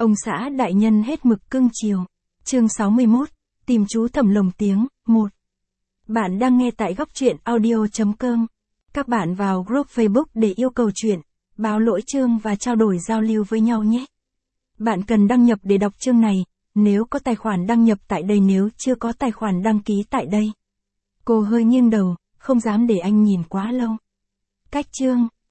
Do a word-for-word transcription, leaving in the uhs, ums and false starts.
Ông xã đại nhân hết mực cưng chiều. Chương sáu mươi mốt, tìm chú thẩm lồng tiếng, một. Bạn đang nghe tại góc truyện audio chấm com. Các bạn vào group Facebook để yêu cầu chuyện, báo lỗi chương và trao đổi giao lưu với nhau nhé. Bạn cần đăng nhập để đọc chương này, nếu có tài khoản đăng nhập tại đây, nếu chưa có tài khoản đăng ký tại đây. Cô hơi nghiêng đầu, không dám để anh nhìn quá lâu. Cách chương,